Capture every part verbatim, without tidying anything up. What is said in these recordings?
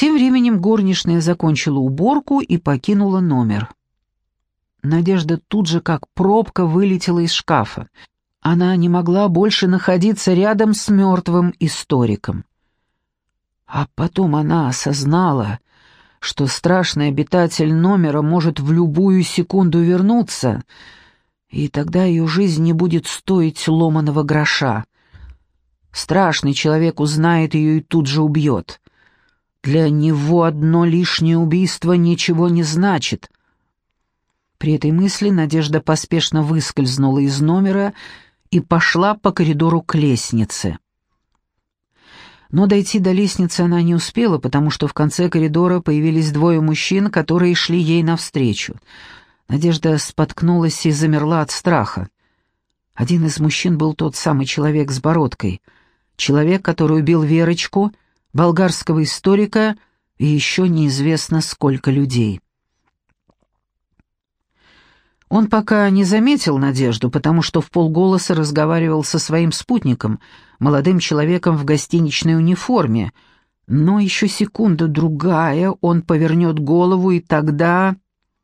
Тем временем горничная закончила уборку и покинула номер. Надежда тут же как пробка вылетела из шкафа. Она не могла больше находиться рядом с мертвым историком. А потом она осознала, что страшный обитатель номера может в любую секунду вернуться, и тогда ее жизнь не будет стоить ломаного гроша. Страшный человек узнает ее и тут же убьет. Для него одно лишнее убийство ничего не значит. При этой мысли Надежда поспешно выскользнула из номера и пошла по коридору к лестнице. Но дойти до лестницы она не успела, потому что в конце коридора появились двое мужчин, которые шли ей навстречу. Надежда споткнулась и замерла от страха. Один из мужчин был тот самый человек с бородкой, человек, который убил Верочку, болгарского историка и еще неизвестно сколько людей. Он пока не заметил Надежду, потому что вполголоса разговаривал со своим спутником, молодым человеком в гостиничной униформе, но еще секунда-другая он повернет голову, и тогда...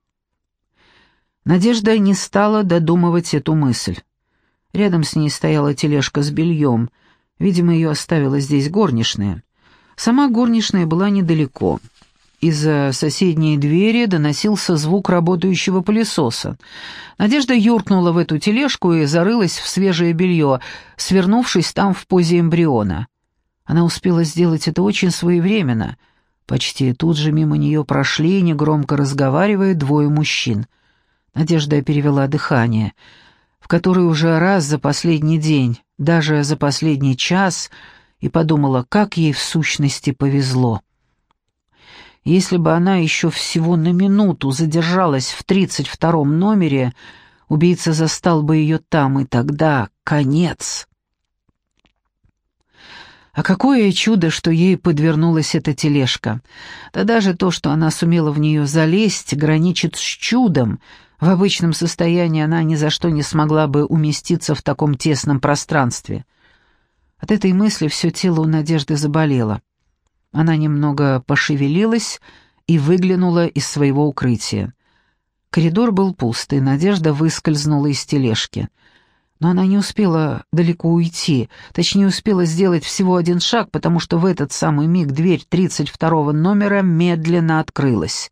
Надежда не стала додумывать эту мысль. Рядом с ней стояла тележка с бельем, видимо, ее оставила здесь горничная. Сама горничная была недалеко. Из-за соседней двери доносился звук работающего пылесоса. Надежда юркнула в эту тележку и зарылась в свежее белье, свернувшись там в позе эмбриона. Она успела сделать это очень своевременно. Почти тут же мимо нее прошли, негромко разговаривая, двое мужчин. Надежда перевела дыхание, в который уже раз за последний день, даже за последний час, и подумала, как ей в сущности повезло. Если бы она еще всего на минуту задержалась в тридцать втором номере, убийца застал бы ее там, и тогда конец. А какое чудо, что ей подвернулась эта тележка. Да даже то, что она сумела в нее залезть, граничит с чудом. В обычном состоянии она ни за что не смогла бы уместиться в таком тесном пространстве. От этой мысли все тело у Надежды заболело. Она немного пошевелилась и выглянула из своего укрытия. Коридор был пуст, и Надежда выскользнула из тележки. Но она не успела далеко уйти, точнее, успела сделать всего один шаг, потому что в этот самый миг дверь тридцать второго номера медленно открылась.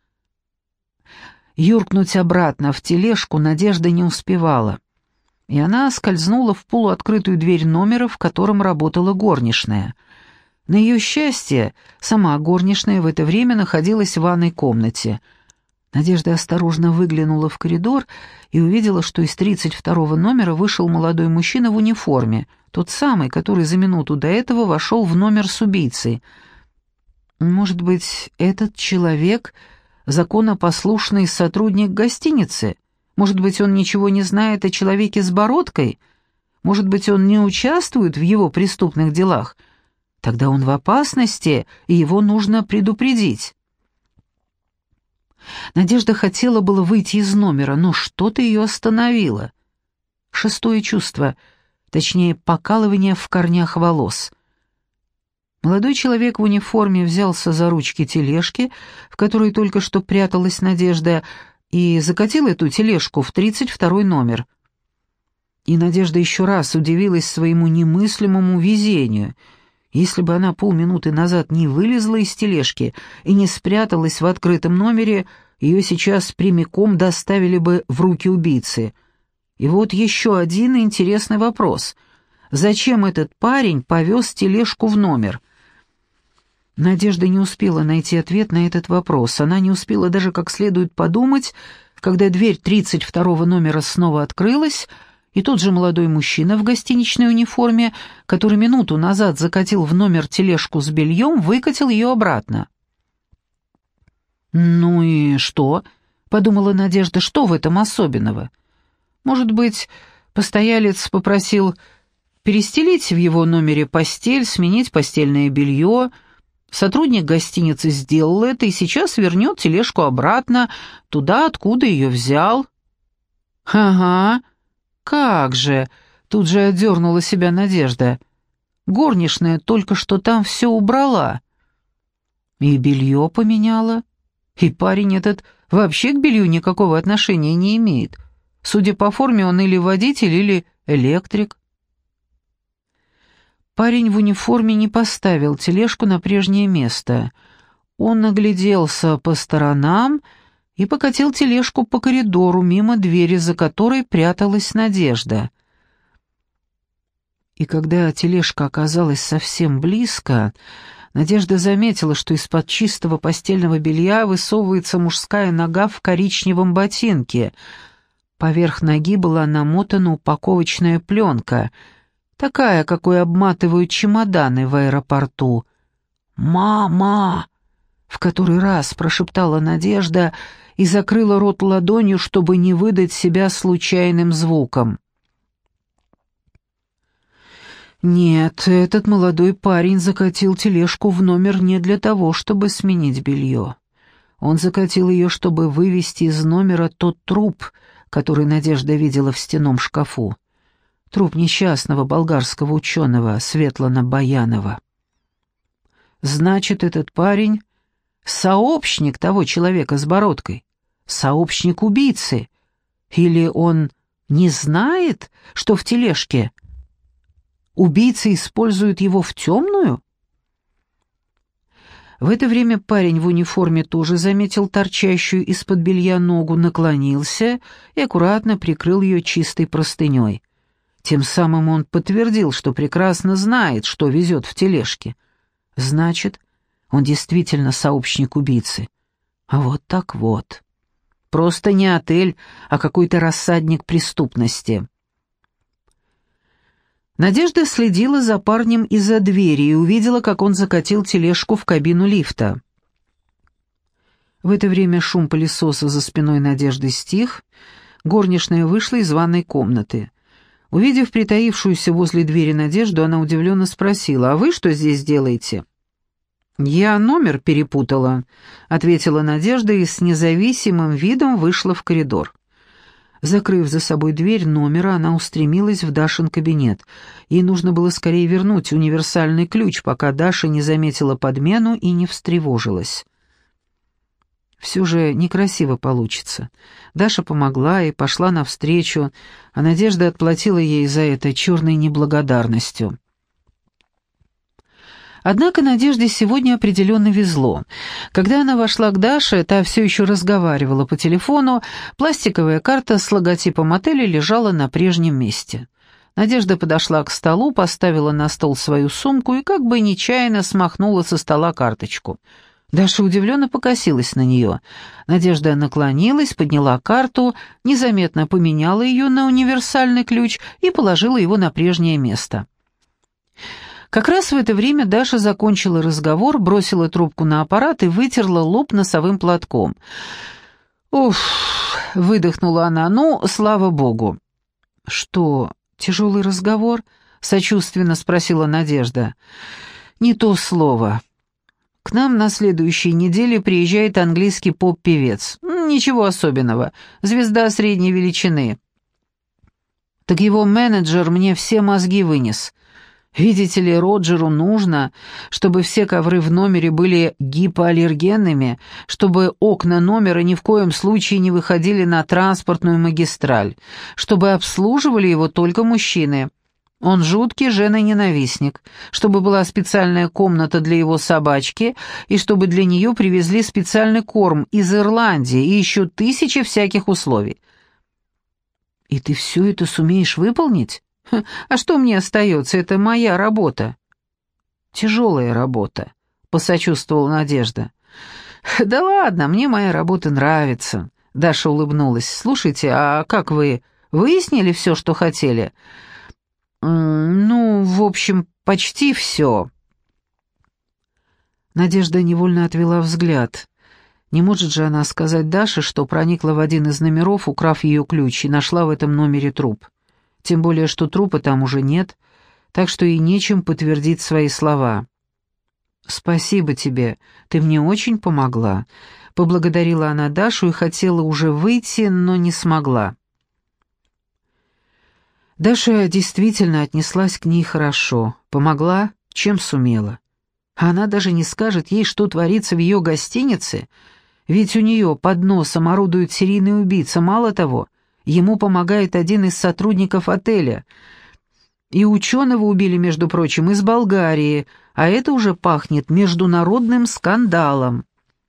Юркнуть обратно в тележку Надежда не успевала, и она скользнула в полуоткрытую дверь номера, в котором работала горничная. На ее счастье, сама горничная в это время находилась в ванной комнате. Надежда осторожно выглянула в коридор и увидела, что из тридцать второго номера вышел молодой мужчина в униформе, тот самый, который за минуту до этого вошел в номер с убийцей. Может быть, этот человек — законопослушный сотрудник гостиницы? Может быть, он ничего не знает о человеке с бородкой? Может быть, он не участвует в его преступных делах? Тогда он в опасности, и его нужно предупредить. Надежда хотела было выйти из номера, но что-то ее остановило. Шестое чувство, точнее, покалывание в корнях волос. Молодой человек в униформе взялся за ручки тележки, в которой только что пряталась Надежда, и закатил эту тележку в тридцать второй номер. И Надежда еще раз удивилась своему немыслимому везению. Если бы она полминуты назад не вылезла из тележки и не спряталась в открытом номере, ее сейчас прямиком доставили бы в руки убийцы. И вот еще один интересный вопрос. Зачем этот парень повез тележку в номер? Надежда не успела найти ответ на этот вопрос. Она не успела даже как следует подумать, когда дверь тридцать второго номера снова открылась, и тот же молодой мужчина в гостиничной униформе, который минуту назад закатил в номер тележку с бельем, выкатил ее обратно. «Ну и что?» — подумала Надежда, — «что в этом особенного? Может быть, постоялец попросил перестелить в его номере постель, сменить постельное белье. Сотрудник гостиницы сделал это и сейчас вернет тележку обратно, туда, откуда ее взял». «Ага, как же!» — тут же отдернула себя Надежда. «Горничная только что там все убрала». И белье поменяла. И парень этот вообще к белью никакого отношения не имеет. Судя по форме, он или водитель, или электрик. Парень в униформе не поставил тележку на прежнее место. Он огляделся по сторонам и покатил тележку по коридору мимо двери, за которой пряталась Надежда. И когда тележка оказалась совсем близко, Надежда заметила, что из-под чистого постельного белья высовывается мужская нога в коричневом ботинке. Поверх ноги была намотана упаковочная пленка, такая, какой обматывают чемоданы в аэропорту. «Мама!» — в который раз прошептала Надежда и закрыла рот ладонью, чтобы не выдать себя случайным звуком. Нет, этот молодой парень закатил тележку в номер не для того, чтобы сменить белье. Он закатил ее, чтобы вывести из номера тот труп, который Надежда видела в стенном шкафу. Труп несчастного болгарского ученого Светлана Баянова. Значит, этот парень — сообщник того человека с бородкой, сообщник убийцы. Или он не знает, что в тележке убийца использует его в темную? В это время парень в униформе тоже заметил торчащую из-под белья ногу, наклонился и аккуратно прикрыл ее чистой простыней. Тем самым он подтвердил, что прекрасно знает, что везет в тележке. Значит, он действительно сообщник убийцы. А вот так вот. Просто не отель, а какой-то рассадник преступности. Надежда следила за парнем из-за двери и увидела, как он закатил тележку в кабину лифта. В это время шум пылесоса за спиной Надежды стих, горничная вышла из ванной комнаты. Увидев притаившуюся возле двери Надежду, она удивленно спросила: «А вы что здесь делаете?» «Я номер перепутала», — ответила Надежда и с независимым видом вышла в коридор. Закрыв за собой дверь номера, она устремилась в Дашин кабинет. Ей нужно было скорее вернуть универсальный ключ, пока Даша не заметила подмену и не встревожилась. Все же некрасиво получится. Даша помогла и пошла навстречу, а Надежда отплатила ей за это черной неблагодарностью. Однако Надежде сегодня определенно везло. Когда она вошла к Даше, та все еще разговаривала по телефону, пластиковая карта с логотипом отеля лежала на прежнем месте. Надежда подошла к столу, поставила на стол свою сумку и как бы нечаянно смахнула со стола карточку. Даша удивленно покосилась на нее. Надежда наклонилась, подняла карту, незаметно поменяла ее на универсальный ключ и положила его на прежнее место. Как раз в это время Даша закончила разговор, бросила трубку на аппарат и вытерла лоб носовым платком. «Уф!» — выдохнула она. «Ну, слава богу!» «Что, тяжелый разговор?» — сочувственно спросила Надежда. «Не то слово. К нам на следующей неделе приезжает английский поп-певец. Ничего особенного. Звезда средней величины. Так его менеджер мне все мозги вынес. Видите ли, Роджеру нужно, чтобы все ковры в номере были гипоаллергенными, чтобы окна номера ни в коем случае не выходили на транспортную магистраль, чтобы обслуживали его только мужчины. Он жуткий женоненавистник, чтобы была специальная комната для его собачки и чтобы для нее привезли специальный корм из Ирландии и еще тысячи всяких условий. И ты все это сумеешь выполнить? А что мне остается? Это моя работа». «Тяжелая работа», — посочувствовала Надежда. «Да ладно, мне моя работа нравится», — Даша улыбнулась. «Слушайте, а как вы выяснили все, что хотели?» «Ну, в общем, почти все». Надежда невольно отвела взгляд. Не может же она сказать Даше, что проникла в один из номеров, украв ее ключ, и нашла в этом номере труп. Тем более, что трупа там уже нет, так что и нечем подтвердить свои слова. «Спасибо тебе, ты мне очень помогла», — поблагодарила она Дашу и хотела уже выйти, но не смогла. Даша действительно отнеслась к ней хорошо, помогла, чем сумела. А она даже не скажет ей, что творится в ее гостинице, ведь у нее под носом орудует серийный убийца. Мало того, ему помогает один из сотрудников отеля. И ученого убили, между прочим, из Болгарии, а это уже пахнет международным скандалом.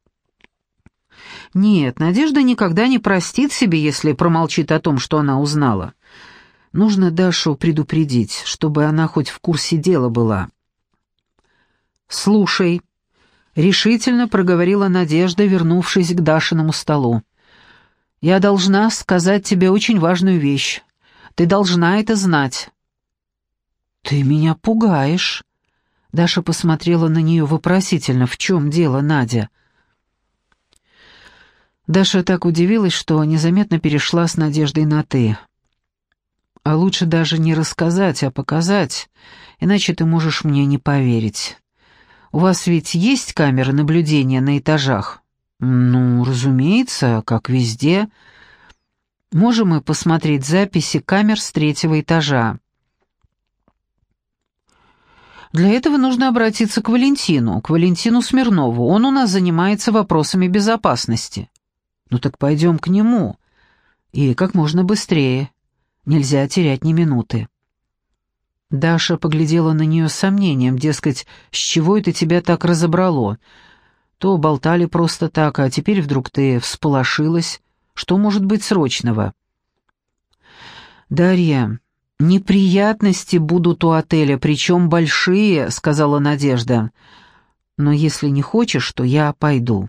Нет, Надежда никогда не простит себе, если промолчит о том, что она узнала. Нужно Дашу предупредить, чтобы она хоть в курсе дела была. «Слушай», — решительно проговорила Надежда, вернувшись к Дашиному столу. «Я должна сказать тебе очень важную вещь. Ты должна это знать». «Ты меня пугаешь». Даша посмотрела на нее вопросительно. «В чем дело, Надя?» Даша так удивилась, что незаметно перешла с Надеждой на «ты». «А лучше даже не рассказать, а показать, иначе ты можешь мне не поверить. У вас ведь есть камеры наблюдения на этажах?» «Ну, разумеется, как везде. Можем мы посмотреть записи камер с третьего этажа?» «Для этого нужно обратиться к Валентину, к Валентину Смирнову. Он у нас занимается вопросами безопасности». «Ну так пойдем к нему. И как можно быстрее. Нельзя терять ни минуты». Даша поглядела на нее с сомнением, дескать, с чего это тебя так разобрало? То болтали просто так, а теперь вдруг ты всполошилась. Что может быть срочного? «Дарья, неприятности будут у отеля, причем большие», — сказала Надежда. «Но если не хочешь, то я пойду».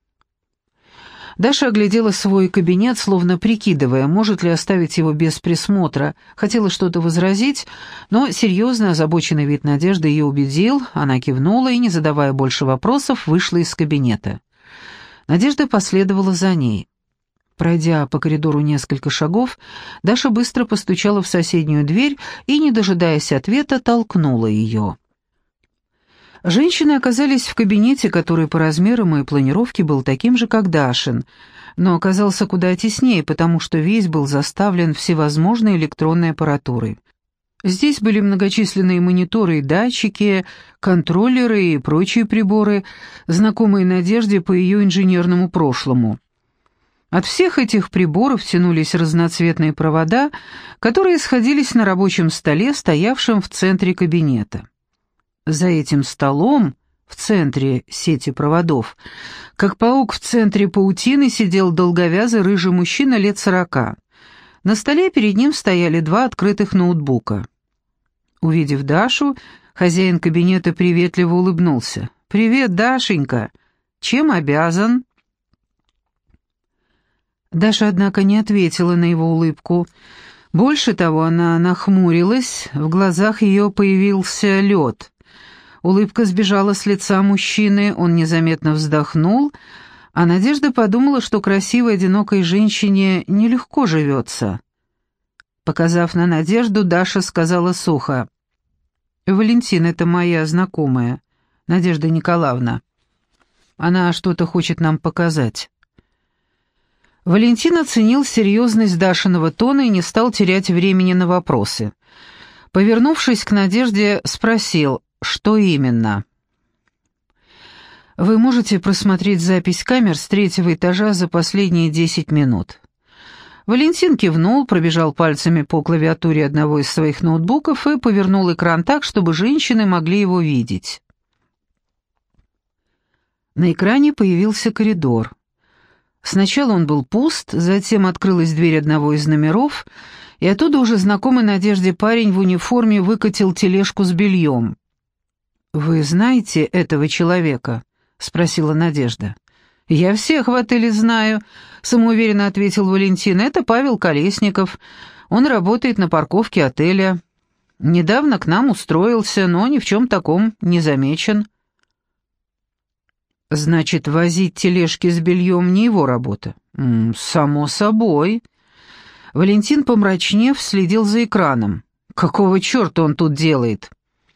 Даша оглядела свой кабинет, словно прикидывая, может ли оставить его без присмотра. Хотела что-то возразить, но серьезно озабоченный вид Надежды ее убедил. Она кивнула и, не задавая больше вопросов, вышла из кабинета. Надежда последовала за ней. Пройдя по коридору несколько шагов, Даша быстро постучала в соседнюю дверь и, не дожидаясь ответа, толкнула ее. Женщины оказались в кабинете, который по размерам и планировке был таким же, как Дашин, но оказался куда теснее, потому что весь был заставлен всевозможной электронной аппаратурой. Здесь были многочисленные мониторы и датчики, контроллеры и прочие приборы, знакомые Надежде по ее инженерному прошлому. От всех этих приборов тянулись разноцветные провода, которые сходились на рабочем столе, стоявшем в центре кабинета. За этим столом, в центре сети проводов, как паук в центре паутины, сидел долговязый рыжий мужчина лет сорока. На столе перед ним стояли два открытых ноутбука. Увидев Дашу, хозяин кабинета приветливо улыбнулся. «Привет, Дашенька! Чем обязан?» Даша, однако, не ответила на его улыбку. Больше того, она нахмурилась, в глазах ее появился лед. Улыбка сбежала с лица мужчины, он незаметно вздохнул, а Надежда подумала, что красивой, одинокой женщине нелегко живется. Показав на Надежду, Даша сказала сухо: «Валентин, это моя знакомая, Надежда Николаевна. Она что-то хочет нам показать». Валентин оценил серьезность Дашиного тона и не стал терять времени на вопросы. Повернувшись к Надежде, спросил: «Что именно?» «Вы можете просмотреть запись камер с третьего этажа за последние десять минут». Валентин кивнул, пробежал пальцами по клавиатуре одного из своих ноутбуков и повернул экран так, чтобы женщины могли его видеть. На экране появился коридор. Сначала он был пуст, затем открылась дверь одного из номеров, и оттуда уже знакомый Надежде парень в униформе выкатил тележку с бельем. «Вы знаете этого человека?» — спросила Надежда. «Я всех в отеле знаю», — самоуверенно ответил Валентин. «Это Павел Колесников. Он работает на парковке отеля. Недавно к нам устроился, но ни в чем таком не замечен». «Значит, возить тележки с бельем не его работа?» М, «Само собой». Валентин, помрачнев, следил за экраном. «Какого черта он тут делает?»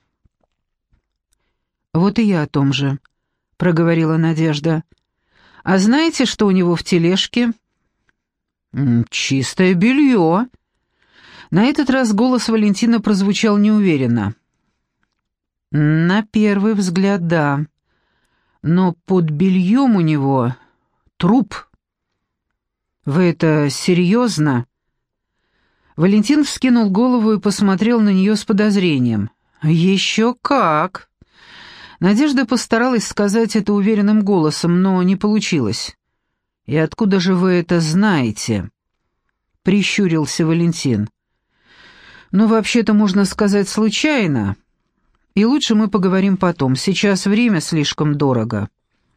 «Вот и я о том же», — проговорила Надежда. «А знаете, что у него в тележке?» «Чистое белье». На этот раз голос Валентина прозвучал неуверенно. На первый взгляд, да. Но под бельем у него труп. Вы это серьезно? Валентин вскинул голову и посмотрел на нее с подозрением. Еще как! Надежда постаралась сказать это уверенным голосом, но не получилось. «И откуда же вы это знаете?» — прищурился Валентин. «Ну, вообще-то, можно сказать, случайно. И лучше мы поговорим потом. Сейчас время слишком дорого».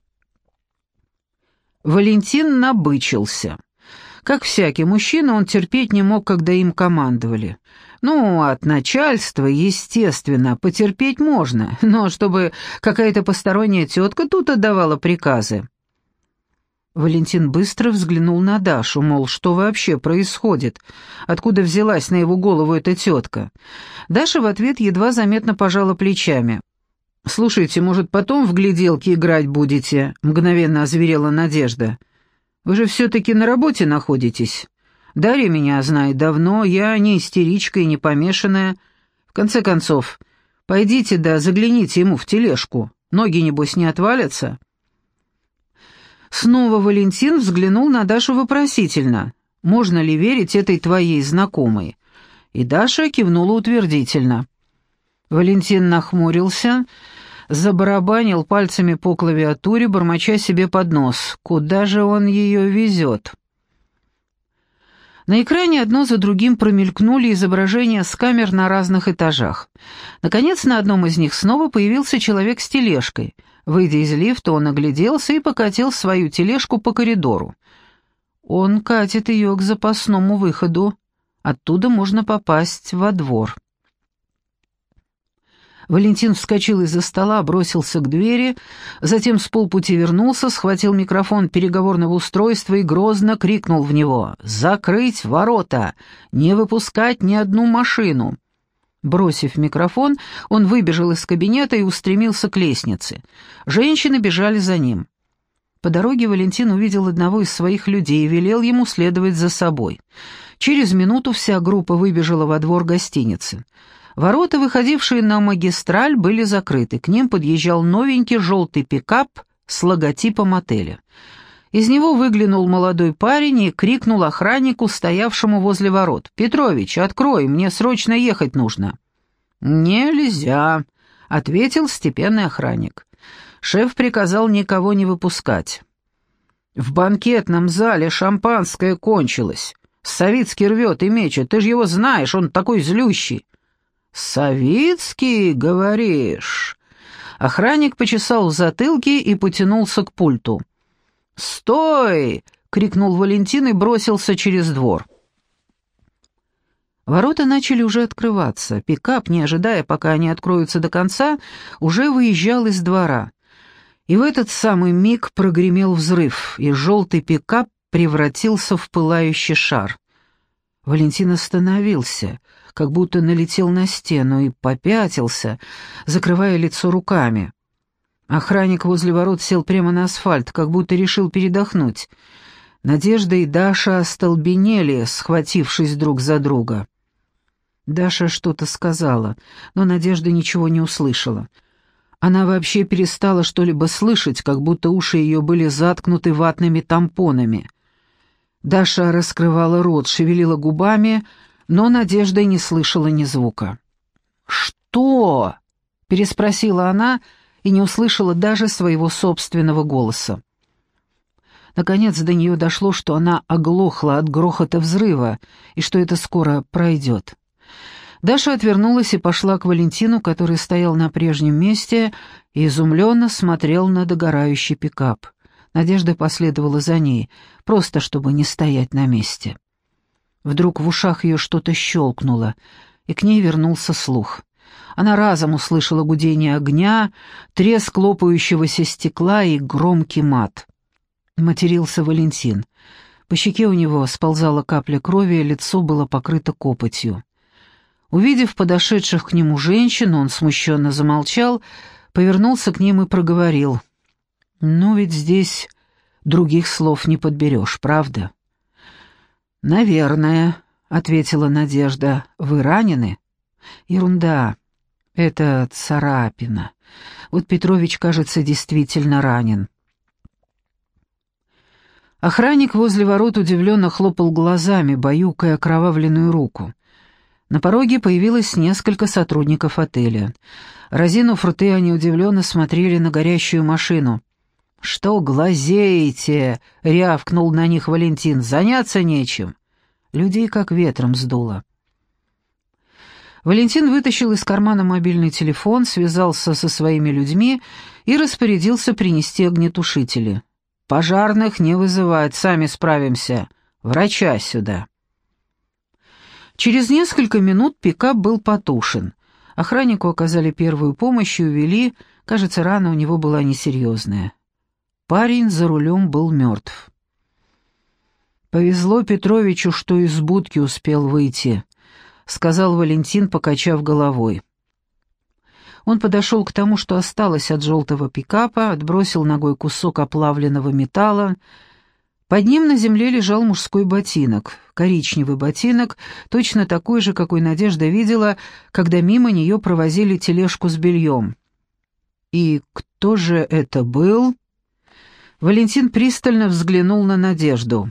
Валентин набычился. Как всякий мужчина, он терпеть не мог, когда им командовали. Ну, от начальства, естественно, потерпеть можно, но чтобы какая-то посторонняя тетка тут отдавала приказы. Валентин быстро взглянул на Дашу, мол, что вообще происходит, откуда взялась на его голову эта тетка. Даша в ответ едва заметно пожала плечами. «Слушайте, может, потом в гляделки играть будете?» — мгновенно озверела Надежда. «Вы же все-таки на работе находитесь. Дарья меня знает давно, я не истеричка и не помешанная. В конце концов, пойдите да загляните ему в тележку. Ноги, небось, не отвалятся?» Снова Валентин взглянул на Дашу вопросительно. «Можно ли верить этой твоей знакомой?» И Даша кивнула утвердительно. Валентин нахмурился, забарабанил пальцами по клавиатуре, бормоча себе под нос. Куда же он ее везет? На экране одно за другим промелькнули изображения с камер на разных этажах. Наконец, на одном из них снова появился человек с тележкой. Выйдя из лифта, он огляделся и покатил свою тележку по коридору. Он катит ее к запасному выходу. Оттуда можно попасть во двор. Валентин вскочил из-за стола, бросился к двери, затем с полпути вернулся, схватил микрофон переговорного устройства и грозно крикнул в него: «Закрыть ворота! Не выпускать ни одну машину!» Бросив микрофон, он выбежал из кабинета и устремился к лестнице. Женщины бежали за ним. По дороге Валентин увидел одного из своих людей и велел ему следовать за собой. Через минуту вся группа выбежала во двор гостиницы. Ворота, выходившие на магистраль, были закрыты. К ним подъезжал новенький желтый пикап с логотипом отеля. Из него выглянул молодой парень и крикнул охраннику, стоявшему возле ворот: «Петрович, открой, мне срочно ехать нужно». «Нельзя», — ответил степенный охранник. Шеф приказал никого не выпускать. «В банкетном зале шампанское кончилось. Савицкий рвет и мечет, ты же его знаешь, он такой злющий». «Савицкий, говоришь?» Охранник почесал в затылке и потянулся к пульту. «Стой!» — крикнул Валентин и бросился через двор. Ворота начали уже открываться. Пикап, не ожидая, пока они откроются до конца, уже выезжал из двора. И в этот самый миг прогремел взрыв, и желтый пикап превратился в пылающий шар. Валентин остановился, как будто налетел на стену, и попятился, закрывая лицо руками. Охранник возле ворот сел прямо на асфальт, как будто решил передохнуть. Надежда и Даша остолбенели, схватившись друг за друга. Даша что-то сказала, но Надежда ничего не услышала. Она вообще перестала что-либо слышать, как будто уши ее были заткнуты ватными тампонами. Даша раскрывала рот, шевелила губами, но Надежда не слышала ни звука. «Что?» — переспросила она и не услышала даже своего собственного голоса. Наконец до нее дошло, что она оглохла от грохота взрыва и что это скоро пройдет. Даша отвернулась и пошла к Валентину, который стоял на прежнем месте и изумленно смотрел на догорающий пикап. Надежда последовала за ней, просто чтобы не стоять на месте. Вдруг в ушах ее что-то щелкнуло, и к ней вернулся слух. Она разом услышала гудение огня, треск лопающегося стекла и громкий мат. Матерился Валентин. По щеке у него сползала капля крови, лицо было покрыто копотью. Увидев подошедших к нему женщин, он смущенно замолчал, повернулся к ним и проговорил: «Ну ведь здесь других слов не подберешь, правда?» «Наверное», — ответила Надежда. «Вы ранены?» «Ерунда. Это царапина. Вот Петрович, кажется, действительно ранен. Охранник возле ворот удивленно хлопал глазами, баюкая окровавленную руку. На пороге появилось несколько сотрудников отеля. Разинув рты, они удивленно смотрели на горящую машину. «Что глазеете?» — рявкнул на них Валентин. «Заняться нечем». Людей как ветром сдуло. Валентин вытащил из кармана мобильный телефон, связался со своими людьми и распорядился принести огнетушители. «Пожарных не вызывать, сами справимся. Врача сюда». Через несколько минут пикап был потушен. Охраннику оказали первую помощь и увели, кажется, рана у него была несерьезная. Парень за рулем был мертв. «Повезло Петровичу, что из будки успел выйти», — сказал Валентин, покачав головой. Он подошел к тому, что осталось от желтого пикапа, отбросил ногой кусок оплавленного металла. Под ним на земле лежал мужской ботинок, коричневый ботинок, точно такой же, какой Надежда видела, когда мимо нее провозили тележку с бельем. «И кто же это был?» Валентин пристально взглянул на Надежду.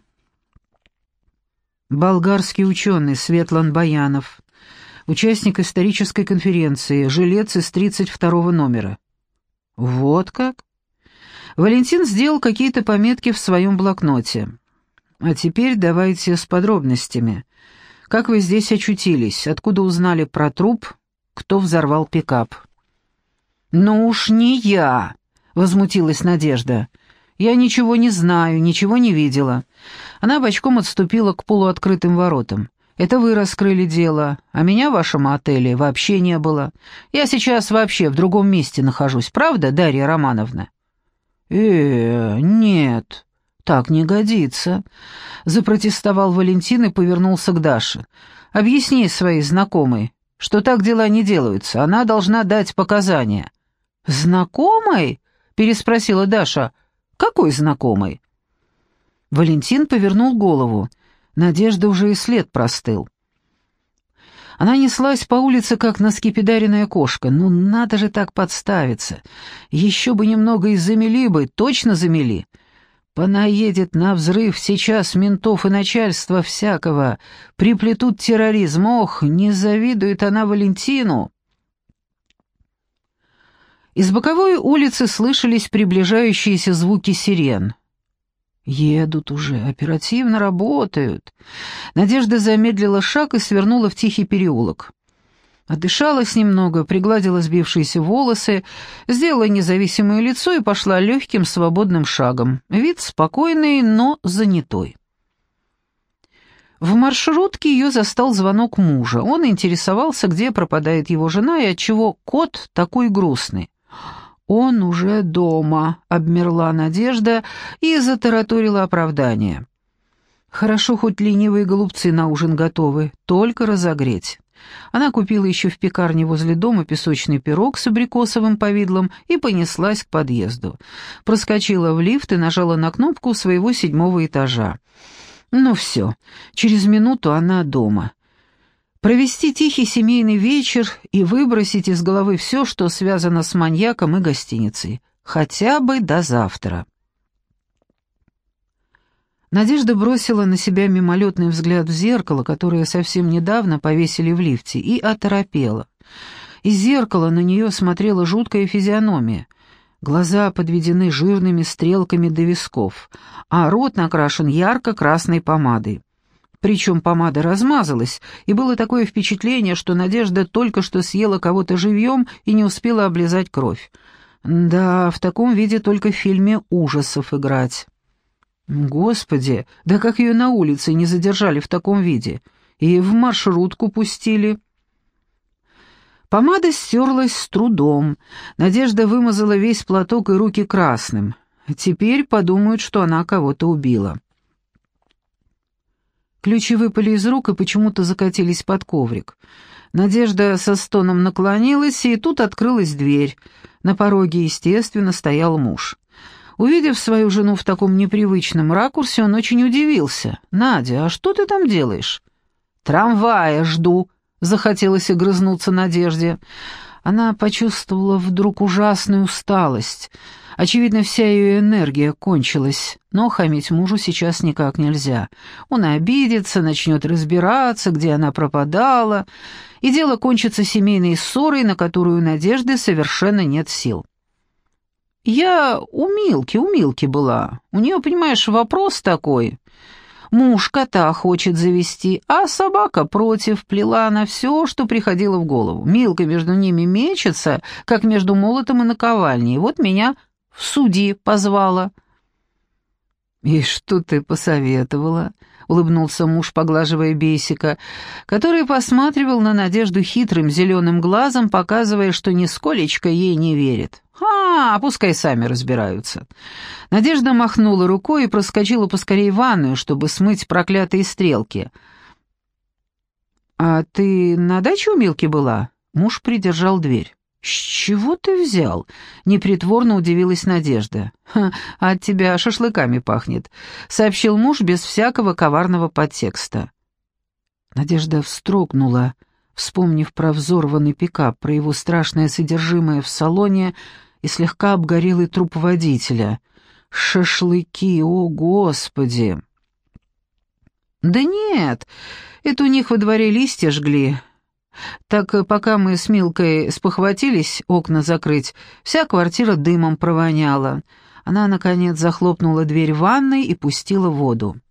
«Болгарский ученый Светлан Баянов, участник исторической конференции, жилец из тридцать второго номера». «Вот как?» Валентин сделал какие-то пометки в своем блокноте. «А теперь давайте с подробностями. Как вы здесь очутились? Откуда узнали про труп? Кто взорвал пикап?» «Ну уж не я!» — возмутилась Надежда. «Я ничего не знаю, ничего не видела». Она бочком отступила к полуоткрытым воротам. «Это вы раскрыли дело, а меня в вашем отеле вообще не было. Я сейчас вообще в другом месте нахожусь, правда, Дарья Романовна?» «Э, нет, так не годится», — запротестовал Валентин и повернулся к Даше. «Объясни своей знакомой, что так дела не делаются, она должна дать показания». «Знакомой?» — переспросила Даша. «Какой знакомый?» Валентин повернул голову. Надежда уже и след простыл. Она неслась по улице, как наскепидаренная кошка. Ну, надо же так подставиться. Еще бы немного и замели бы, точно замели. Понаедет на взрыв сейчас ментов и начальства всякого. Приплетут терроризм. Ох, не завидует она Валентину. Из боковой улицы слышались приближающиеся звуки сирен. «Едут уже, оперативно работают». Надежда замедлила шаг и свернула в тихий переулок. Отдышалась немного, пригладила сбившиеся волосы, сделала независимое лицо и пошла легким свободным шагом. Вид спокойный, но занятой. В маршрутке ее застал звонок мужа. Он интересовался, где пропадает его жена и отчего кот такой грустный. «Он уже дома», — обмерла Надежда и затараторила оправдание. «Хорошо, хоть ленивые голубцы на ужин готовы, только разогреть». Она купила еще в пекарне возле дома песочный пирог с абрикосовым повидлом и понеслась к подъезду. Проскочила в лифт и нажала на кнопку своего седьмого этажа. Ну все, через минуту она дома. Провести тихий семейный вечер и выбросить из головы все, что связано с маньяком и гостиницей. Хотя бы до завтра. Надежда бросила на себя мимолетный взгляд в зеркало, которое совсем недавно повесили в лифте, и оторопела. Из зеркала на нее смотрела жуткая физиономия. Глаза подведены жирными стрелками до висков, а рот накрашен ярко-красной помадой. Причем помада размазалась, и было такое впечатление, что Надежда только что съела кого-то живьем и не успела облизать кровь. Да, в таком виде только в фильме ужасов играть. Господи, да как ее на улице не задержали в таком виде? И в маршрутку пустили. Помада стерлась с трудом. Надежда вымазала весь платок и руки красным. Теперь подумают, что она кого-то убила. Ключи выпали из рук и почему-то закатились под коврик. Надежда со стоном наклонилась, и тут открылась дверь. На пороге, естественно, стоял муж. Увидев свою жену в таком непривычном ракурсе, он очень удивился. «Надя, а что ты там делаешь?» «Трамвая жду», — захотелось огрызнуться Надежде. Она почувствовала вдруг ужасную усталость. Очевидно, вся ее энергия кончилась, но хамить мужу сейчас никак нельзя. Он обидится, начнет разбираться, где она пропадала, и дело кончится семейной ссорой, на которую у Надежды совершенно нет сил. «Я у Милки, у Милки была. У нее, понимаешь, вопрос такой. Муж кота хочет завести, а собака против, плела она все, что приходило в голову. Милка между ними мечется, как между молотом и наковальней. Вот меня в суди позвала». «И что ты посоветовала?» — улыбнулся муж, поглаживая Бейсика, который посматривал на Надежду хитрым зеленым глазом, показывая, что нисколечко ей не верит. «А, пускай сами разбираются». Надежда махнула рукой и проскочила поскорее в ванную, чтобы смыть проклятые стрелки. «А ты на даче у Милки была?» Муж придержал дверь. «С чего ты взял?» — непритворно удивилась Надежда. «Ха, от тебя шашлыками пахнет», — сообщил муж без всякого коварного подтекста. Надежда вздрогнула, вспомнив про взорванный пикап, про его страшное содержимое в салоне и слегка обгорелый труп водителя. «Шашлыки, о господи!» «Да нет, это у них во дворе листья жгли. Так пока мы с Милкой спохватились окна закрыть, вся квартира дымом провоняла». Она, наконец, захлопнула дверь ванной и пустила воду.